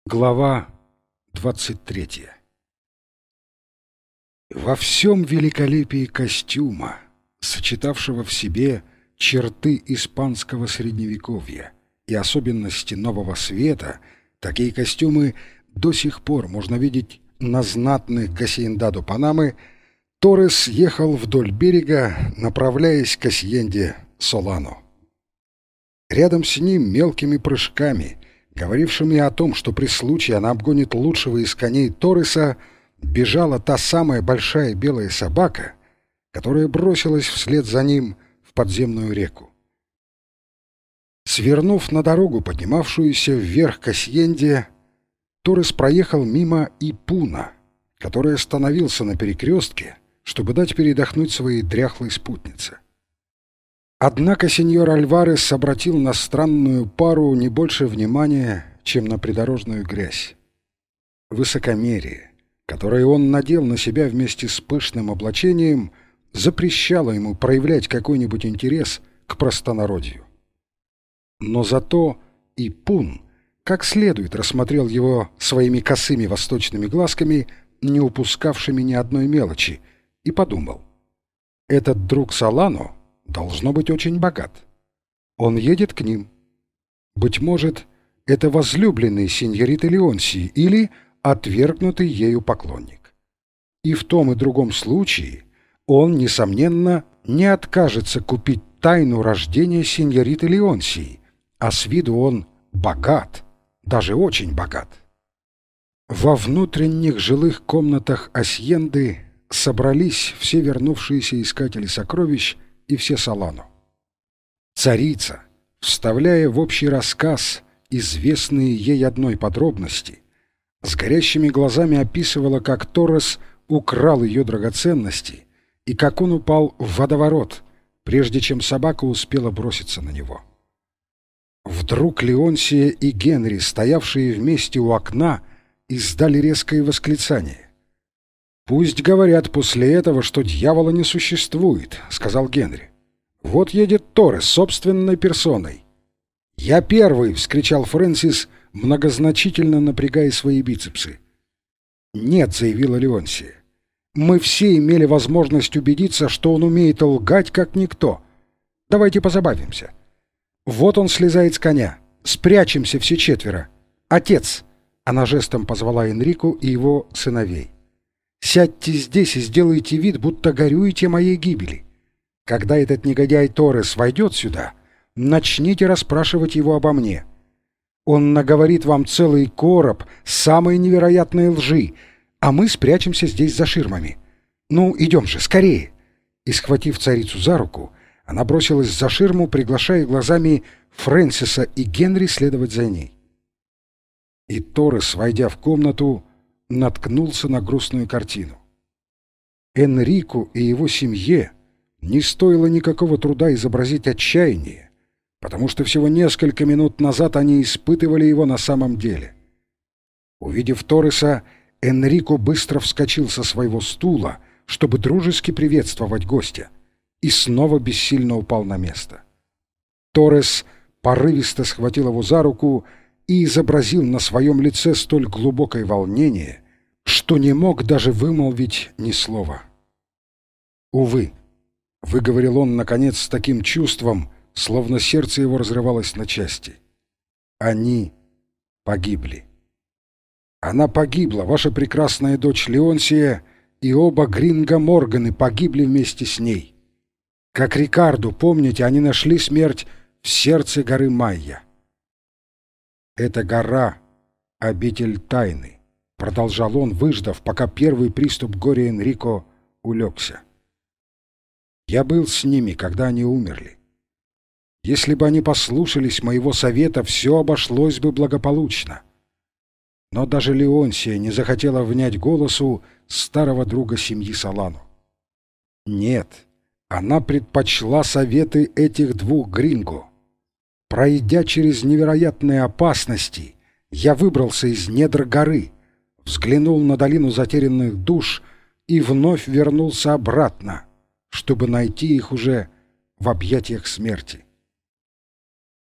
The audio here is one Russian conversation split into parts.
Глава 23. Во всем великолепии костюма, сочетавшего в себе черты испанского средневековья и особенности Нового Света, такие костюмы до сих пор можно видеть на знатных гасиендаду Панамы, Торрес ехал вдоль берега, направляясь к Асьенде Солано. Рядом с ним мелкими прыжками, говорившими о том, что при случае она обгонит лучшего из коней Торреса, бежала та самая большая белая собака, которая бросилась вслед за ним в подземную реку. Свернув на дорогу, поднимавшуюся вверх к Асьенде, Торрес проехал мимо Ипуна, который остановился на перекрестке, чтобы дать передохнуть своей дряхлой спутнице. Однако сеньор Альварес обратил на странную пару не больше внимания, чем на придорожную грязь. Высокомерие, которое он надел на себя вместе с пышным облачением, запрещало ему проявлять какой-нибудь интерес к простонародью. Но зато Ипун как следует рассмотрел его своими косыми восточными глазками, не упускавшими ни одной мелочи, и подумал: этот друг Солано должно быть очень богат. Он едет к ним. Быть может, это возлюбленный сеньориты Леонсии или отвергнутый ею поклонник. И в том и другом случае он, несомненно, не откажется купить тайну рождения сеньориты Леонсии, а с виду он богат, даже очень богат. Во внутренних жилых комнатах Асьенды собрались все вернувшиеся искатели сокровищ и все Солано. Царица, вставляя в общий рассказ известные ей одной подробности, с горящими глазами описывала, как Торрес украл ее драгоценности и как он упал в водоворот, прежде чем собака успела броситься на него. Вдруг Леонсия и Генри, стоявшие вместе у окна, издали резкое восклицание. «Пусть говорят после этого, что дьявола не существует», — сказал Генри. «Вот едет Торрес собственной персоной». «Я первый!» — вскричал Фрэнсис, многозначительно напрягая свои бицепсы. «Нет», — заявила Леонсия. «Мы все имели возможность убедиться, что он умеет лгать, как никто. Давайте позабавимся. Вот он слезает с коня. Спрячемся все четверо. Отец!» — она жестом позвала Энрику и его сыновей. «Сядьте здесь и сделайте вид, будто горюете моей гибели. Когда этот негодяй Торрес войдет сюда, начните расспрашивать его обо мне. Он наговорит вам целый короб самой невероятной лжи, а мы спрячемся здесь за ширмами. Ну, идем же, скорее!» И, схватив царицу за руку, она бросилась за ширму, приглашая глазами Фрэнсиса и Генри следовать за ней. И Торрес, войдя в комнату, наткнулся на грустную картину. Энрику и его семье не стоило никакого труда изобразить отчаяние, потому что всего несколько минут назад они испытывали его на самом деле. Увидев Торреса, Энрико быстро вскочил со своего стула, чтобы дружески приветствовать гостя, и снова бессильно упал на место. Торрес порывисто схватил его за руку и изобразил на своем лице столь глубокое волнение, что не мог даже вымолвить ни слова. «Увы», — выговорил он, наконец, с таким чувством, словно сердце его разрывалось на части. «Они погибли. Она погибла, ваша прекрасная дочь Леонсия, и оба Гринго Морганы погибли вместе с ней. Как Рикарду, помните, они нашли смерть в сердце горы Майя. Эта гора — обитель тайны», — продолжал он, выждав, пока первый приступ горя Энрико улегся. «Я был с ними, когда они умерли. Если бы они послушались моего совета, все обошлось бы благополучно. Но даже Леонсия не захотела внять голосу старого друга семьи Солано. Нет, она предпочла советы этих двух гринго. Пройдя через невероятные опасности, я выбрался из недр горы, взглянул на долину затерянных душ и вновь вернулся обратно, чтобы найти их уже в объятиях смерти.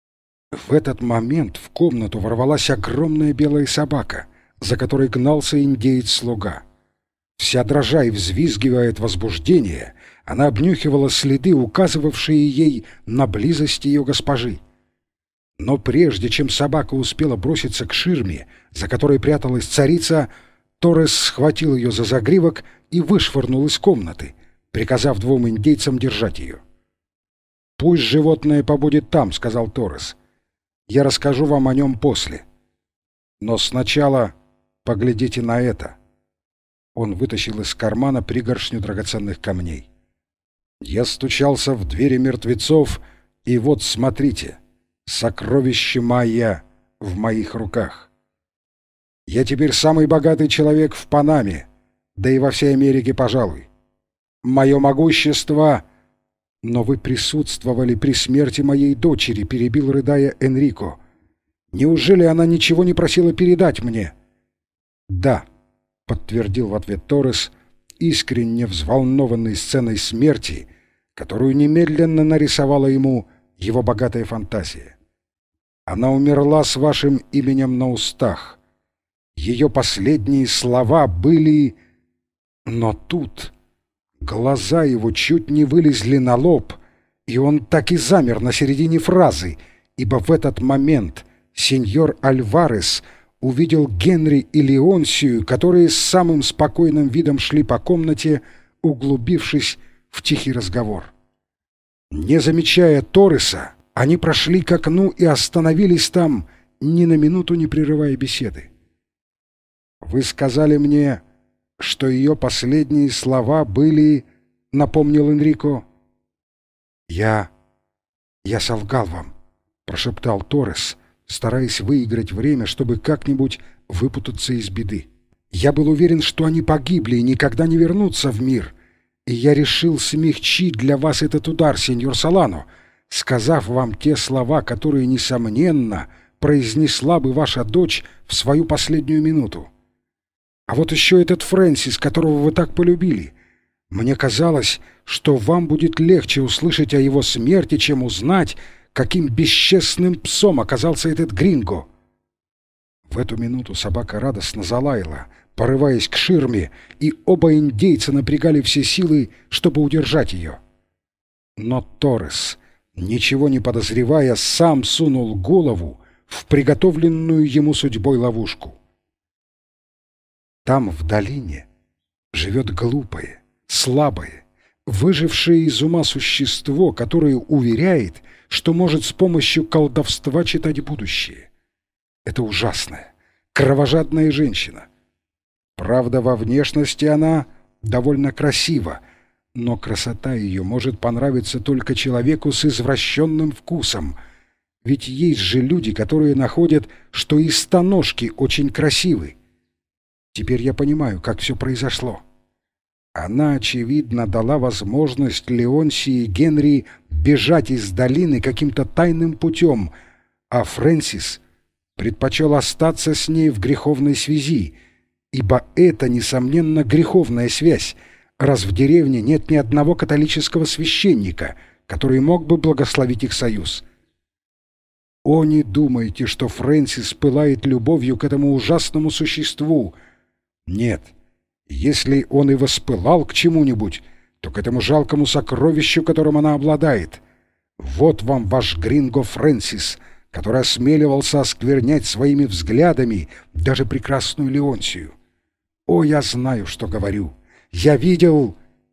В этот момент в комнату ворвалась огромная белая собака, за которой гнался индеец-слуга. Вся дрожа и взвизгивая от возбуждения, она обнюхивала следы, указывавшие ей на близость ее госпожи. Но прежде чем собака успела броситься к ширме, за которой пряталась царица, Торрес схватил ее за загривок и вышвырнул из комнаты, приказав двум индейцам держать ее. «Пусть животное побудет там», — сказал Торрес. «Я расскажу вам о нем после. Но сначала поглядите на это». Он вытащил из кармана пригоршню драгоценных камней. «Я стучался в двери мертвецов, и вот смотрите, сокровище Майя в моих руках. Я теперь самый богатый человек в Панаме, да и во всей Америке, пожалуй. Мое могущество...» «Но вы присутствовали при смерти моей дочери», — перебил, рыдая, Энрико. «Неужели она ничего не просила передать мне?» «Да», — подтвердил в ответ Торрес, искренне взволнованный сценой смерти, которую немедленно нарисовала ему его богатая фантазия. «Она умерла с вашим именем на устах. Ее последние слова были...» Но тут... глаза его чуть не вылезли на лоб, и он так и замер на середине фразы, ибо в этот момент сеньор Альварес увидел Генри и Леонсию, которые с самым спокойным видом шли по комнате, углубившись в тихий разговор. Не замечая Торреса, они прошли к окну и остановились там, ни на минуту не прерывая беседы. «Вы сказали мне, что ее последние слова были...» — напомнил Энрико. «Я солгал вам», — прошептал Торрес, стараясь выиграть время, чтобы как-нибудь выпутаться из беды. «Я был уверен, что они погибли и никогда не вернутся в мир, и я решил смягчить для вас этот удар, сеньор Солано, сказав вам те слова, которые, несомненно, произнесла бы ваша дочь в свою последнюю минуту. А вот еще этот Фрэнсис, которого вы так полюбили. Мне казалось, что вам будет легче услышать о его смерти, чем узнать, каким бесчестным псом оказался этот Гринго». В эту минуту собака радостно залаяла, порываясь к ширме, и оба индейца напрягали все силы, чтобы удержать ее. Но Торрес, ничего не подозревая, сам сунул голову в приготовленную ему судьбой ловушку. Там, в долине, живет глупое, слабое, выжившее из ума существо, которое уверяет, что может с помощью колдовства читать будущее. Это ужасная, кровожадная женщина. Правда, во внешности она довольно красива, но красота ее может понравиться только человеку с извращенным вкусом, ведь есть же люди, которые находят, что и стоножки очень красивы. Теперь я понимаю, как все произошло. Она, очевидно, дала возможность Леонсии и Генри бежать из долины каким-то тайным путем, а Фрэнсис предпочел остаться с ней в греховной связи, ибо это, несомненно, греховная связь, раз в деревне нет ни одного католического священника, который мог бы благословить их союз. О, не думайте, что Фрэнсис пылает любовью к этому ужасному существу. Нет, если он и воспылал к чему-нибудь, то к этому жалкому сокровищу, которым она обладает. Вот вам ваш Гринго Фрэнсис, который осмеливался осквернять своими взглядами даже прекрасную Леонсию. О, я знаю, что говорю. Я видел...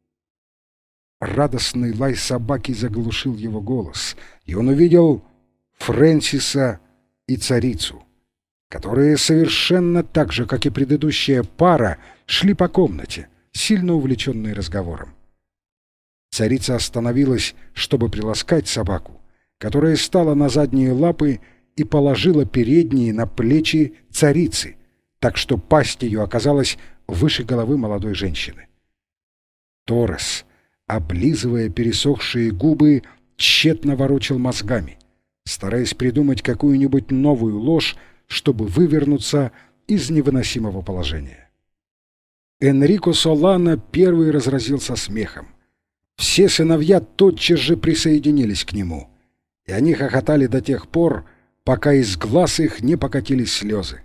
Радостный лай собаки заглушил его голос, и он увидел Фрэнсиса и царицу, которые совершенно так же, как и предыдущая пара, шли по комнате, сильно увлеченные разговором. Царица остановилась, чтобы приласкать собаку, которая стала на задние лапы и положила передние на плечи царицы, так что пасть ее оказалась выше головы молодой женщины. Торрес, облизывая пересохшие губы, тщетно ворочал мозгами, стараясь придумать какую-нибудь новую ложь, чтобы вывернуться из невыносимого положения. Энрико Солано первый разразился смехом. Все сыновья тотчас же присоединились к нему, и они хохотали до тех пор, пока из глаз их не покатились слезы.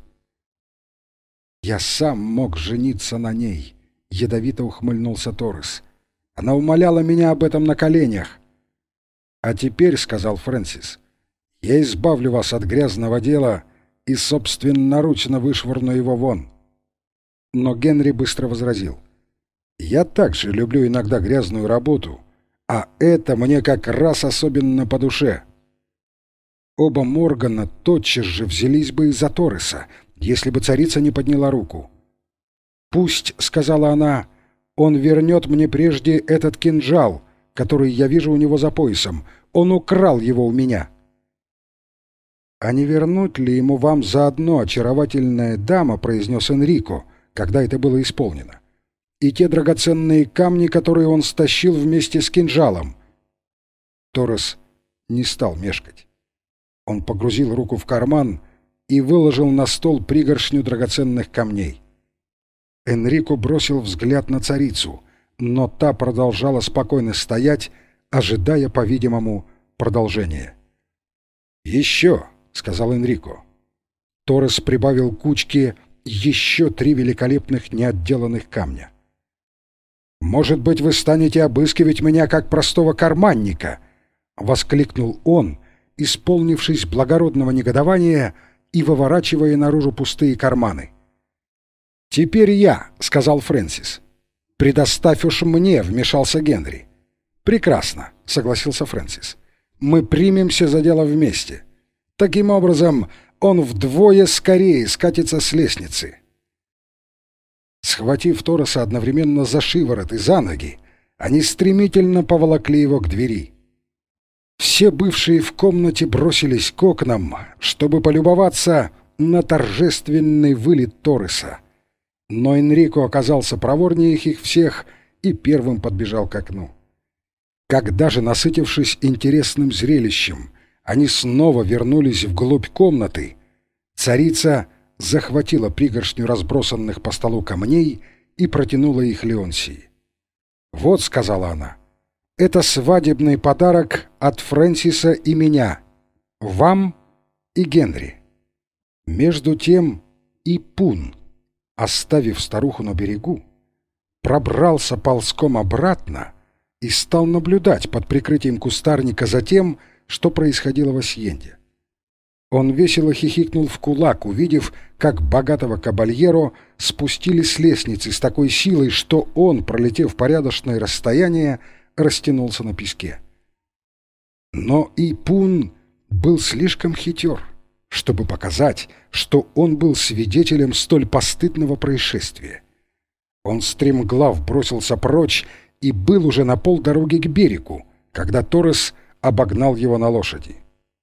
«Я сам мог жениться на ней», — ядовито ухмыльнулся Торрес. «Она умоляла меня об этом на коленях». «А теперь, — сказал Фрэнсис, — я избавлю вас от грязного дела и собственноручно вышвырну его вон». Но Генри быстро возразил: «Я также люблю иногда грязную работу, а это мне как раз особенно по душе». Оба Моргана тотчас же взялись бы из-за Торреса, если бы царица не подняла руку. «Пусть, — сказала она, — он вернет мне прежде этот кинжал, который я вижу у него за поясом. Он украл его у меня». «А не вернуть ли ему вам заодно, очаровательная дама, — произнес Энрико, когда это было исполнено, — и те драгоценные камни, которые он стащил вместе с кинжалом?» Торрес не стал мешкать. Он погрузил руку в карман и выложил на стол пригоршню драгоценных камней. Энрико бросил взгляд на царицу, но та продолжала спокойно стоять, ожидая, по-видимому, продолжения. «Еще!» — сказал Энрико. Торрес прибавил к кучке еще 3 великолепных неотделанных камня. «Может быть, вы станете обыскивать меня как простого карманника?» — воскликнул он, исполнившись благородного негодования и выворачивая наружу пустые карманы. «Теперь я», — сказал Фрэнсис. «Предоставь уж мне», — вмешался Генри. «Прекрасно», — согласился Фрэнсис. «Мы примемся за дело вместе. Таким образом, он вдвое скорее скатится с лестницы». Схватив Торреса одновременно за шиворот и за ноги, они стремительно поволокли его к двери. Все бывшие в комнате бросились к окнам, чтобы полюбоваться на торжественный вылет Торреса. Но Энрико оказался проворнее их всех и первым подбежал к окну. Когда же, насытившись интересным зрелищем, они снова вернулись вглубь комнаты, царица захватила пригоршню разбросанных по столу камней и протянула их Леонсии. «Вот, — сказала она, — это свадебный подарок от Фрэнсиса и меня, вам и Генри». Между тем и Пун, оставив старуху на берегу, пробрался ползком обратно и стал наблюдать под прикрытием кустарника за тем, что происходило в Асьенде. Он весело хихикнул в кулак, увидев, как богатого кабальеро спустили с лестницы с такой силой, что он, пролетев порядочное расстояние, растянулся на песке. Но Ипун был слишком хитер, чтобы показать, что он был свидетелем столь постыдного происшествия. Он стремглав бросился прочь и был уже на полдороги к берегу, когда Торрес обогнал его на лошади.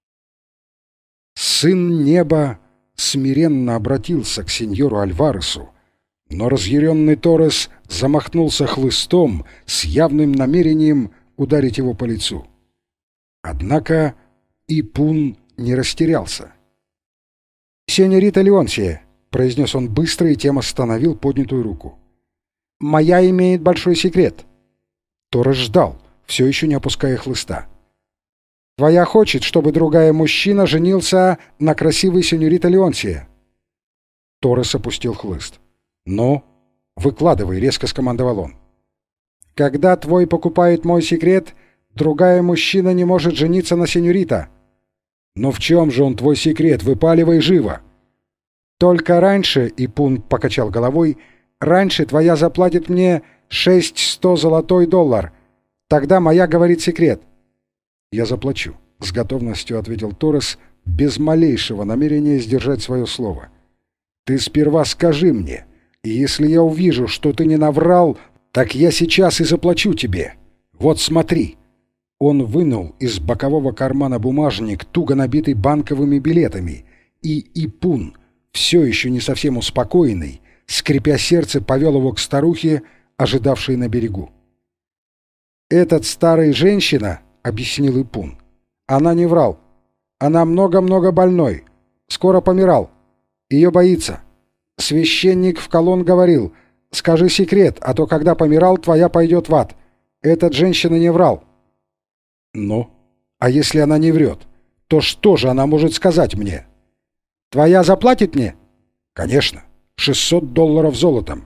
Сын неба смиренно обратился к сеньору Альваресу, но разъяренный Торрес замахнулся хлыстом с явным намерением ударить его по лицу. Однако Ипун не растерялся. «Сеньорита Леонсия», — произнес он быстро и тем остановил поднятую руку, — «моя имеет большой секрет». Торрес ждал, все еще не опуская хлыста. «Твоя хочет, чтобы другая мужчина женился на красивой сеньорите Леонсия». Торрес опустил хлыст. «Ну, выкладывай», — резко скомандовал он. «Когда твой покупает мой секрет, другая мужчина не может жениться на сеньорита». «Но в чем же он, твой секрет? Выпаливай живо!» «Только раньше, — и Пун покачал головой, — раньше твоя заплатит мне 600 золотой доллар. Тогда моя говорит секрет». «Я заплачу», — с готовностью ответил Торрес, без малейшего намерения сдержать свое слово. «Ты сперва скажи мне, и если я увижу, что ты не наврал, так я сейчас и заплачу тебе. Вот смотри». Он вынул из бокового кармана бумажник, туго набитый банковыми билетами, и Ипун, все еще не совсем успокоенный, скрипя сердце, повел его к старухе, ожидавшей на берегу. «Этот старая женщина, — объяснил Ипун, — она не врал. Она много-много больной. Скоро помирал. Ее боится. Священник в колонн говорил: скажи секрет, а то, когда помирал, твоя пойдет в ад. Этот женщина не врал». «Ну, а если она не врет? то что же она может сказать мне? Твоя заплатит мне? Конечно, $600 золотом.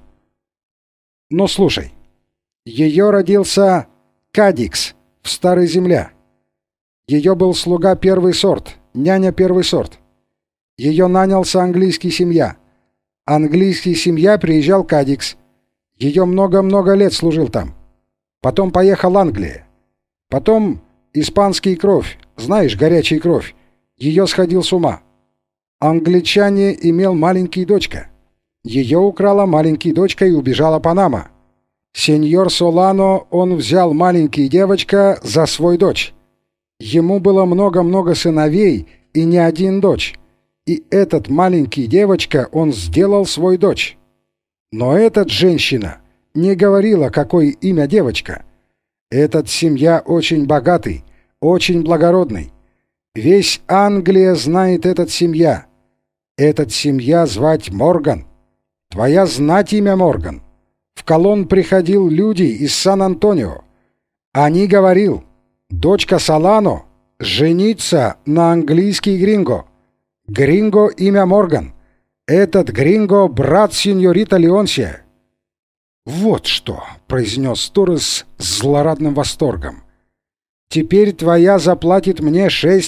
Но слушай, ее родился Кадикс в Старой Земле. Ее был слуга первый сорт, няня первый сорт. Ее нанялся английский семья. Английский семья приезжал Кадикс. Ее много-много лет служил там. Потом поехал Англия. Потом испанский кровь, знаешь, горячая кровь. Ее сходил с ума. Англичане имел маленький дочка. Ее украла маленький дочка и убежала Панама. Сеньор Солано, он взял маленький девочка за свой дочь. Ему было много-много сыновей и не один дочь. И этот маленький девочка он сделал свой дочь. Но эта женщина не говорила, какое имя девочка. Этот семья очень богатый, очень благородный. Весь Англия знает этот семья. Этот семья звать Морган. Твоя знать имя Морган. В Колон приходил люди из Сан-Антонио. Они говорил, дочка Солано женится на английский гринго. Гринго имя Морган. Этот гринго брат сеньорита Леонсия. Вот что, произнес Торрес с злорадным восторгом. Теперь твоя заплатит мне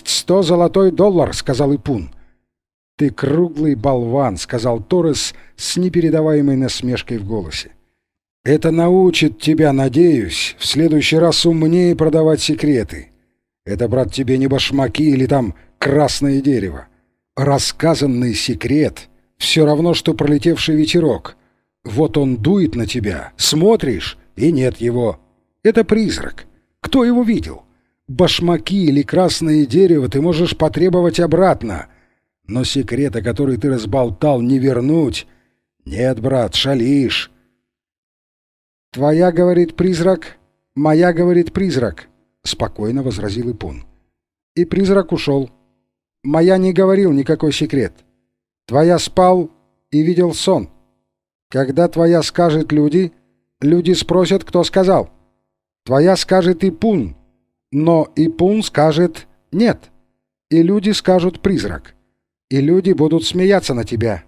$600, сказал Ипун. Ты круглый болван, сказал Торрес с непередаваемой насмешкой в голосе. Это научит тебя, надеюсь, в следующий раз умнее продавать секреты. Это, брат, тебе не башмаки или там красное дерево. Рассказанный секрет все равно, что пролетевший ветерок. Вот он дует на тебя, смотришь, и нет его. Это призрак. Кто его видел? Башмаки или красное дерево ты можешь потребовать обратно. Но секрета, который ты разболтал, не вернуть. Нет, брат, шалишь. «Твоя, — говорит призрак, — моя, — говорит призрак», — спокойно возразил Ипун. И призрак ушел. Моя не говорил никакой секрет. Твоя спал и видел сон. Когда твоя скажет люди, люди спросят, кто сказал. Твоя скажет Ипун, но Ипун скажет нет. И люди скажут призрак. И люди будут смеяться на тебя.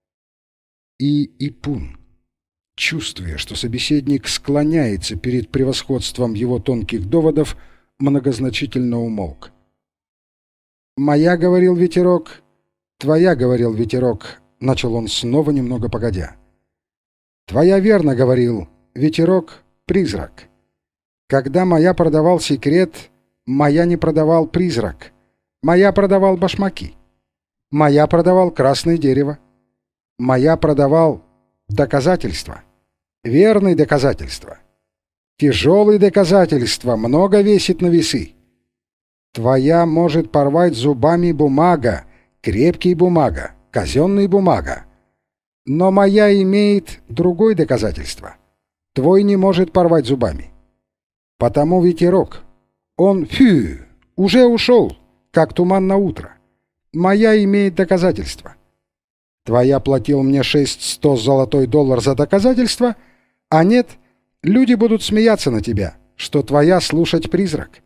И Ипун, чувствуя, что собеседник склоняется перед превосходством его тонких доводов, многозначительно умолк. «Моя, — говорил ветерок, — твоя, — говорил ветерок», — начал он снова немного погодя. «Твоя, верно, — говорил ветерок, — призрак. Когда моя продавал секрет, моя не продавал призрак. Моя продавал башмаки. Моя продавал красное дерево. Моя продавал доказательства. Верные доказательства. Тяжелые доказательства, много весит на весы. Твоя может порвать зубами бумага, крепкий бумага, казенный бумага. Но моя имеет другое доказательство. Твой не может порвать зубами. Потому ветерок, он уже ушел, как туман на утро. Моя имеет доказательства. Твоя платил мне $600 за доказательство, а нет, люди будут смеяться на тебя, что твоя слушать призрак.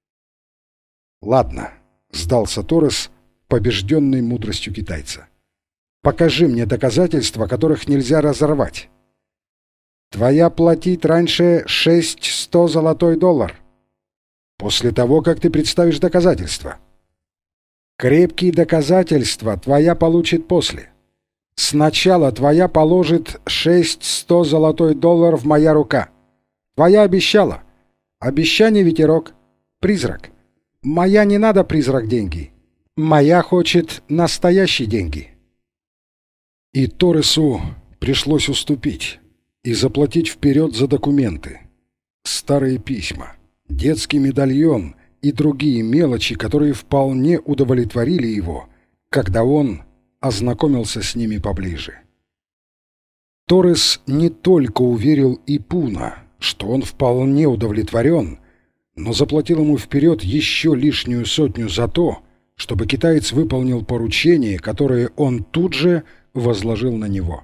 Ладно, сдался Торрес, побежденный мудростью китайца. Покажи мне доказательства, которых нельзя разорвать. Твоя платить раньше $600. После того, как ты представишь доказательства. Крепкие доказательства твоя получит после. Сначала твоя положит $600 в моя рука. Твоя обещала. Обещание ветерок. Призрак. Моя не надо призрак деньги. Моя хочет настоящие деньги. И Торресу пришлось уступить и заплатить вперед за документы. Старые письма, детский медальон и другие мелочи, которые вполне удовлетворили его, когда он ознакомился с ними поближе. Торрес не только уверил Ипуна, что он вполне удовлетворен, но заплатил ему вперед еще лишнюю сотню за то, чтобы китаец выполнил поручение, которое он тут же возложил на него.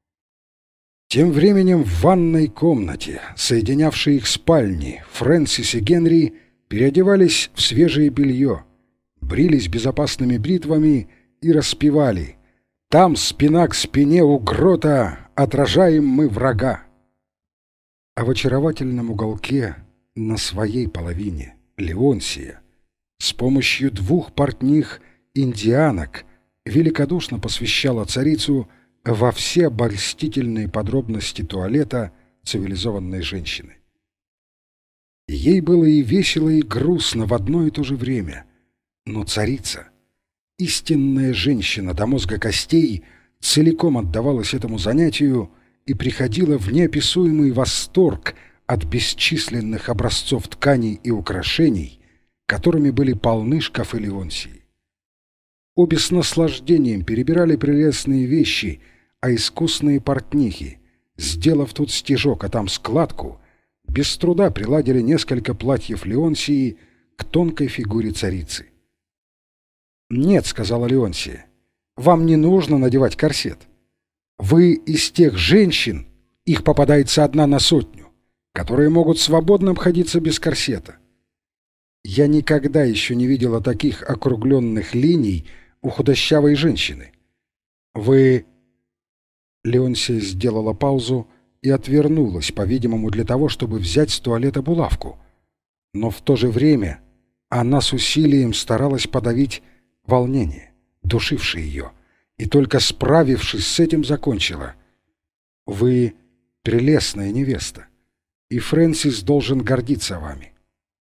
Тем временем в ванной комнате, соединявшей их спальни, Фрэнсис и Генри переодевались в свежее белье. брились безопасными бритвами и распевали: «Там спина к спине у грота отражаем мы врага». А в очаровательном уголке на своей половине Леонсия с помощью 2 портних индианок великодушно посвящала царицу во все обольстительные подробности туалета цивилизованной женщины. Ей было и весело, и грустно в одно и то же время, но царица, истинная женщина до мозга костей, целиком отдавалась этому занятию и приходила в неописуемый восторг от бесчисленных образцов тканей и украшений, которыми были полны шкафы Леонсии. Обе с наслаждением перебирали прелестные вещи, а искусные портнихи, сделав тут стежок, а там складку, без труда приладили несколько платьев Леонсии к тонкой фигуре царицы. «Нет», — сказала Леонсия, — «вам не нужно надевать корсет. Вы из тех женщин, их попадается 1 на 100, которые могут свободно обходиться без корсета. Я никогда еще не видела таких округленных линий у худощавой женщины. Вы...» Леонсия сделала паузу и отвернулась, по-видимому, для того, чтобы взять с туалета булавку. Но в то же время она с усилием старалась подавить волнение, душившее ее, и только справившись с этим, закончила: «Вы прелестная невеста, и Фрэнсис должен гордиться вами».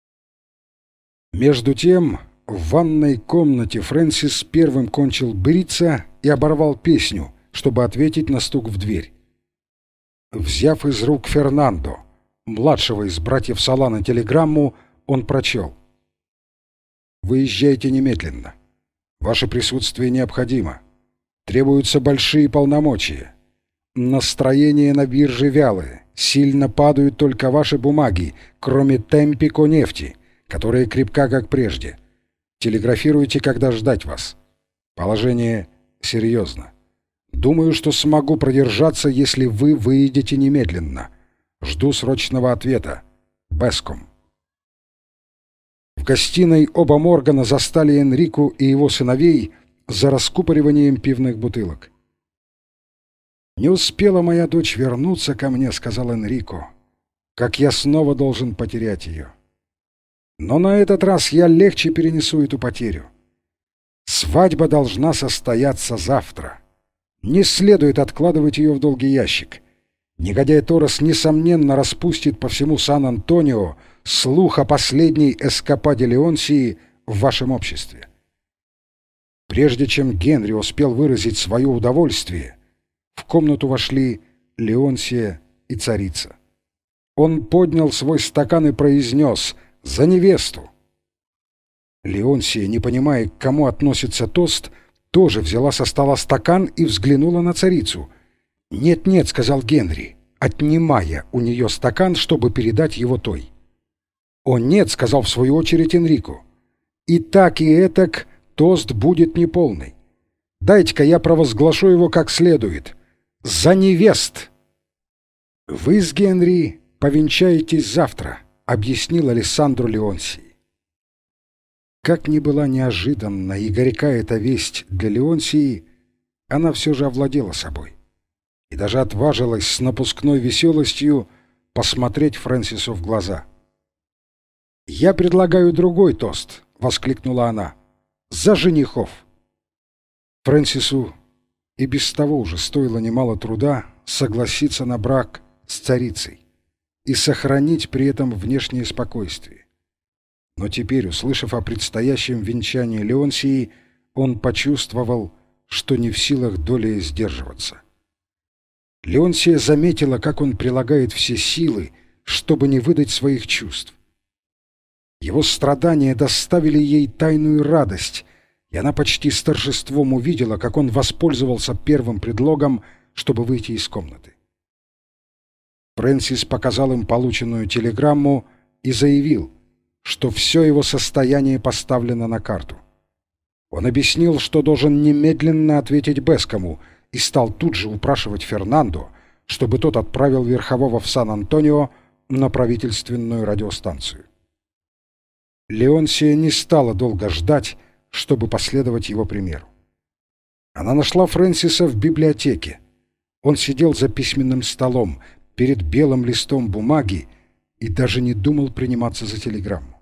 Между тем в ванной комнате Фрэнсис первым кончил бриться и оборвал песню, чтобы ответить на стук в дверь. Взяв из рук Фернандо, младшего из братьев Солана, телеграмму, он прочел: «Выезжайте немедленно. Ваше присутствие необходимо. Требуются большие полномочия. Настроение на бирже вялое. Сильно падают только ваши бумаги, кроме Темпико нефти, которая крепка, как прежде. Телеграфируйте, когда ждать вас. Положение серьезно. Думаю, что смогу продержаться, если вы выйдете немедленно. Жду срочного ответа. Беском». В гостиной оба Моргана застали Энрику и его сыновей за раскупориванием пивных бутылок. «Не успела моя дочь вернуться ко мне, — сказал Энрико, — как я снова должен потерять ее. Но на этот раз я легче перенесу эту потерю. Свадьба должна состояться завтра. Не следует откладывать ее в долгий ящик. Негодяй Торрес, несомненно, распустит по всему Сан-Антонио слух о последней эскападе Леонсии в вашем обществе». Прежде чем Генри успел выразить свое удовольствие, в комнату вошли Леонсия и царица. Он поднял свой стакан и произнес: «За невесту!» Леонсия, не понимая, к кому относится тост, тоже взяла со стола стакан и взглянула на царицу. «Нет-нет», — сказал Генри, отнимая у нее стакан, чтобы передать его той. «О нет», — сказал в свою очередь Энрико, — «и так, и этак тост будет неполный. Дайте-ка я провозглашу его как следует. За невест!» «Вы с Генри повенчаетесь завтра», — объяснил Алессандро Леонсии. Как ни была неожиданна и горька эта весть для Леонсии, она все же овладела собой и даже отважилась с напускной веселостью посмотреть Фрэнсису в глаза. «Я предлагаю другой тост», — воскликнула она, — «за женихов». Фрэнсису и без того уже стоило немало труда согласиться на брак с царицей и сохранить при этом внешнее спокойствие. Но теперь, услышав о предстоящем венчании Леонсии, он почувствовал, что не в силах долей сдерживаться. Леонсия заметила, как он прилагает все силы, чтобы не выдать своих чувств. Его страдания доставили ей тайную радость, и она почти с торжеством увидела, как он воспользовался первым предлогом, чтобы выйти из комнаты. Фрэнсис показал им полученную телеграмму и заявил, что все его состояние поставлено на карту. Он объяснил, что должен немедленно ответить Бескому, и стал тут же упрашивать Фернандо, чтобы тот отправил верхового в Сан-Антонио на правительственную радиостанцию. Леонсия не стала долго ждать, чтобы последовать его примеру. Она нашла Фрэнсиса в библиотеке. Он сидел за письменным столом перед белым листом бумаги и даже не думал приниматься за телеграмму.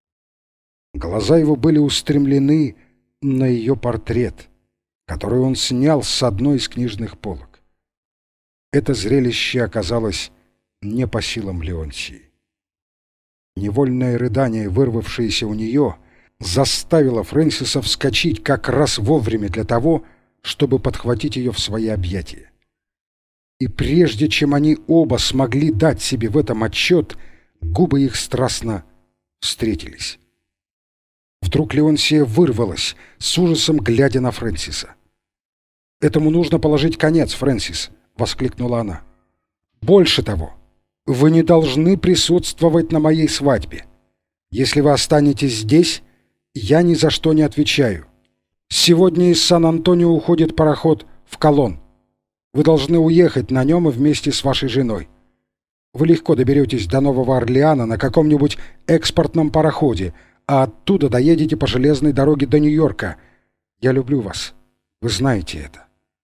Глаза его были устремлены на ее портрет, который он снял с одной из книжных полок. Это зрелище оказалось не по силам Леонтии. Невольное рыдание, вырвавшееся у нее, заставило Фрэнсиса вскочить как раз вовремя для того, чтобы подхватить ее в свои объятия. И прежде чем они оба смогли дать себе в этом отчет, губы их страстно встретились. Вдруг Леонсия вырвалась, с ужасом глядя на Фрэнсиса. «Этому нужно положить конец, Фрэнсис!» — воскликнула она. «Больше того, вы не должны присутствовать на моей свадьбе. Если вы останетесь здесь, я ни за что не отвечаю. Сегодня из Сан-Антонио уходит пароход в Колон. Вы должны уехать на нем вместе с вашей женой. Вы легко доберетесь до Нового Орлеана на каком-нибудь экспортном пароходе, а оттуда доедете по железной дороге до Нью-Йорка. Я люблю вас. Вы знаете это».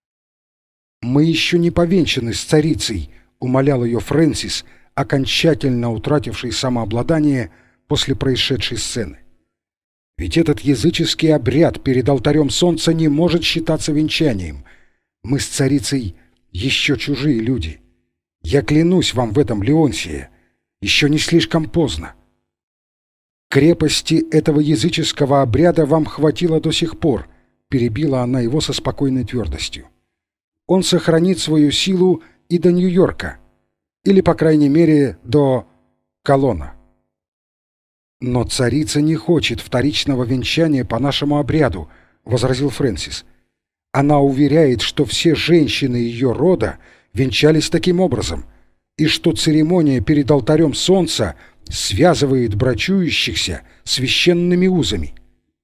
«Мы еще не повенчаны с царицей», — умолял ее Фрэнсис, окончательно утративший самообладание после происшедшей сцены. «Ведь этот языческий обряд перед алтарем солнца не может считаться венчанием. Мы с царицей еще чужие люди. Я клянусь вам в этом, Леонсия, еще не слишком поздно. Крепости этого языческого обряда вам хватило до сих пор», — перебила она его со спокойной твердостью. «Он сохранит свою силу и до Нью-Йорка, или, по крайней мере, до Колона». «Но царица не хочет вторичного венчания по нашему обряду», — возразил Фрэнсис. «Она уверяет, что все женщины ее рода венчались таким образом, и что церемония перед алтарем солнца связывает брачующихся священными узами».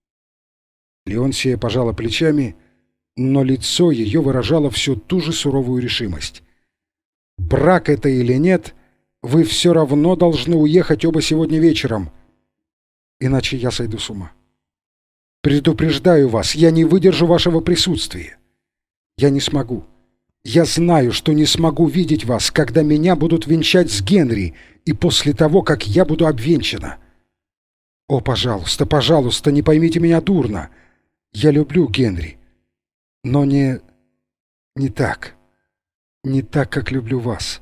Леонсия пожала плечами, но лицо ее выражало всю ту же суровую решимость. «Брак это или нет, вы все равно должны уехать оба сегодня вечером, иначе я сойду с ума. Предупреждаю вас, я не выдержу вашего присутствия. Я не смогу. Я знаю, что не смогу видеть вас, когда меня будут венчать с Генри и после того, как я буду обвенчана. О, пожалуйста, пожалуйста, не поймите меня дурно. Я люблю Генри, но не так, как люблю вас.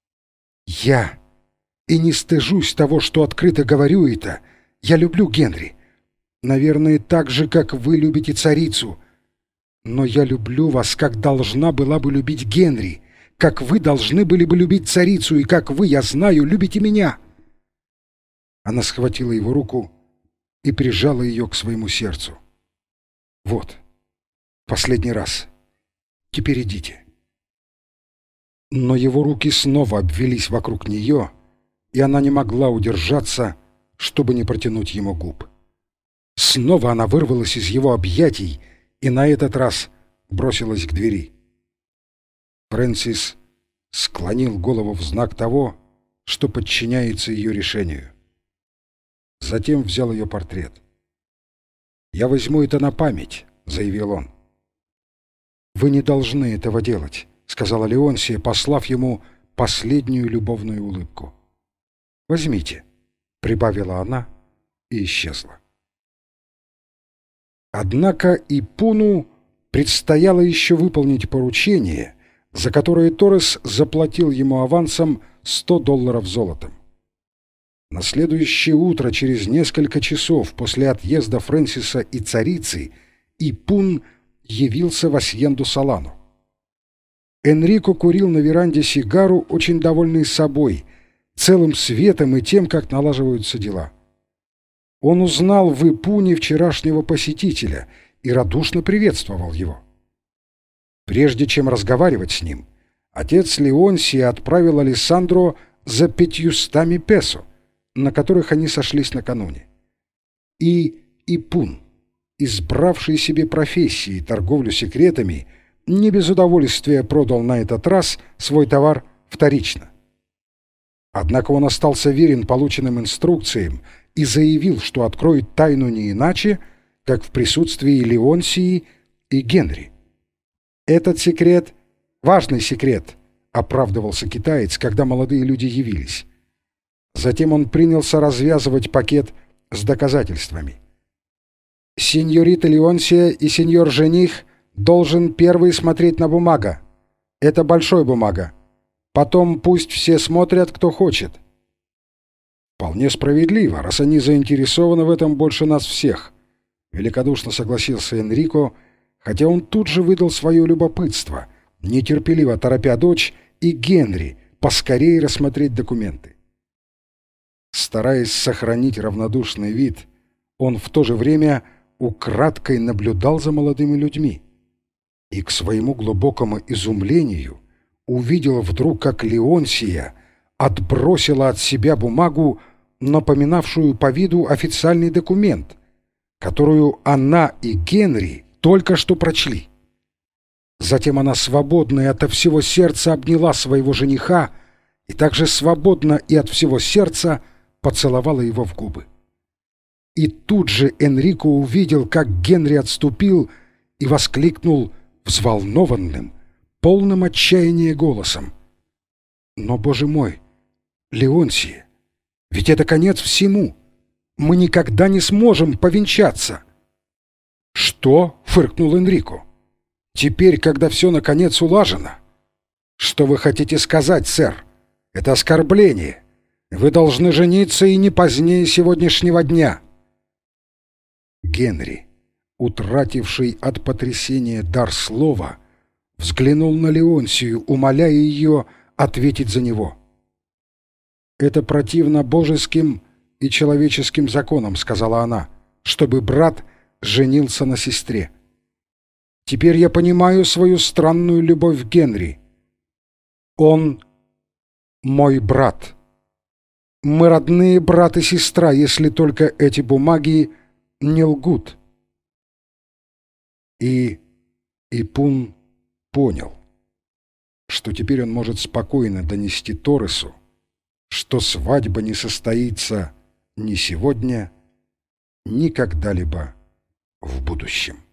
Я, и не стыжусь того, что открыто говорю это, я люблю Генри. Наверное, так же, как вы любите царицу. Но я люблю вас, как должна была бы любить Генри, как вы должны были бы любить царицу, и как вы, я знаю, любите меня». Она схватила его руку и прижала ее к своему сердцу. «Вот, последний раз. Теперь идите». Но его руки снова обвились вокруг нее, и она не могла удержаться, чтобы не протянуть ему губ. Снова она вырвалась из его объятий и на этот раз бросилась к двери. Фрэнсис склонил голову в знак того, что подчиняется ее решению. Затем взял ее портрет. «Я возьму это на память», — заявил он. «Вы не должны этого делать», — сказала Леонсия, послав ему последнюю любовную улыбку. «Возьмите», — прибавила она и исчезла. Однако и Пуну предстояло еще выполнить поручение, за которое Торрес заплатил ему авансом $100 золотом. На следующее утро, через несколько часов после отъезда Фрэнсиса и царицы, Ипун явился в Асьенду-Солану. Энрико курил на веранде сигару, очень довольный собой, целым светом и тем, как налаживаются дела. Он узнал в Ипуне вчерашнего посетителя и радушно приветствовал его. Прежде чем разговаривать с ним, отец Леонсия отправил Алессандро за 500 песо, на которых они сошлись накануне. И Ипун, избравший себе профессией торговлю секретами, не без удовольствия продал на этот раз свой товар вторично. Однако он остался верен полученным инструкциям и заявил, что откроет тайну не иначе, как в присутствии Леонсии и Генри. «Этот секрет — важный секрет», — оправдывался китаец, когда молодые люди явились. Затем он принялся развязывать пакет с доказательствами. «Сеньорита Леонсия и сеньор-жених должен первый смотреть на бумага. Это большой бумага. Потом пусть все смотрят, кто хочет». «Вполне справедливо, раз они заинтересованы в этом больше нас всех», — великодушно согласился Энрико, хотя он тут же выдал свое любопытство, нетерпеливо торопя дочь и Генри поскорее рассмотреть документы. Стараясь сохранить равнодушный вид, он в то же время украдкой наблюдал за молодыми людьми и, к своему глубокому изумлению, увидел вдруг, как Леонсия отбросила от себя бумагу, напоминавшую по виду официальный документ, которую она и Генри только что прочли. Затем она свободно и ото всего сердца обняла своего жениха и также свободно и от всего сердца поцеловала его в губы. И тут же Энрико увидел, как Генри отступил и воскликнул взволнованным, полным отчаяния голосом: «Но, Боже мой, Леонсия, ведь это конец всему! Мы никогда не сможем повенчаться!» «Что?» — фыркнул Энрико. «Теперь, когда все наконец улажено?» «Что вы хотите сказать, сэр? Это оскорбление. Вы должны жениться и не позднее сегодняшнего дня». Генри, утративший от потрясения дар слова, взглянул на Леонсию, умоляя ее ответить за него. «Это противно божеским и человеческим законам», — сказала она, — «чтобы брат женился на сестре. Теперь я понимаю свою странную любовь к Генри. Он мой брат. Мы родные брат и сестра, если только эти бумаги не лгут». И Ипун понял, что теперь он может спокойно донести Торресу, что свадьба не состоится ни сегодня, ни когда-либо в будущем.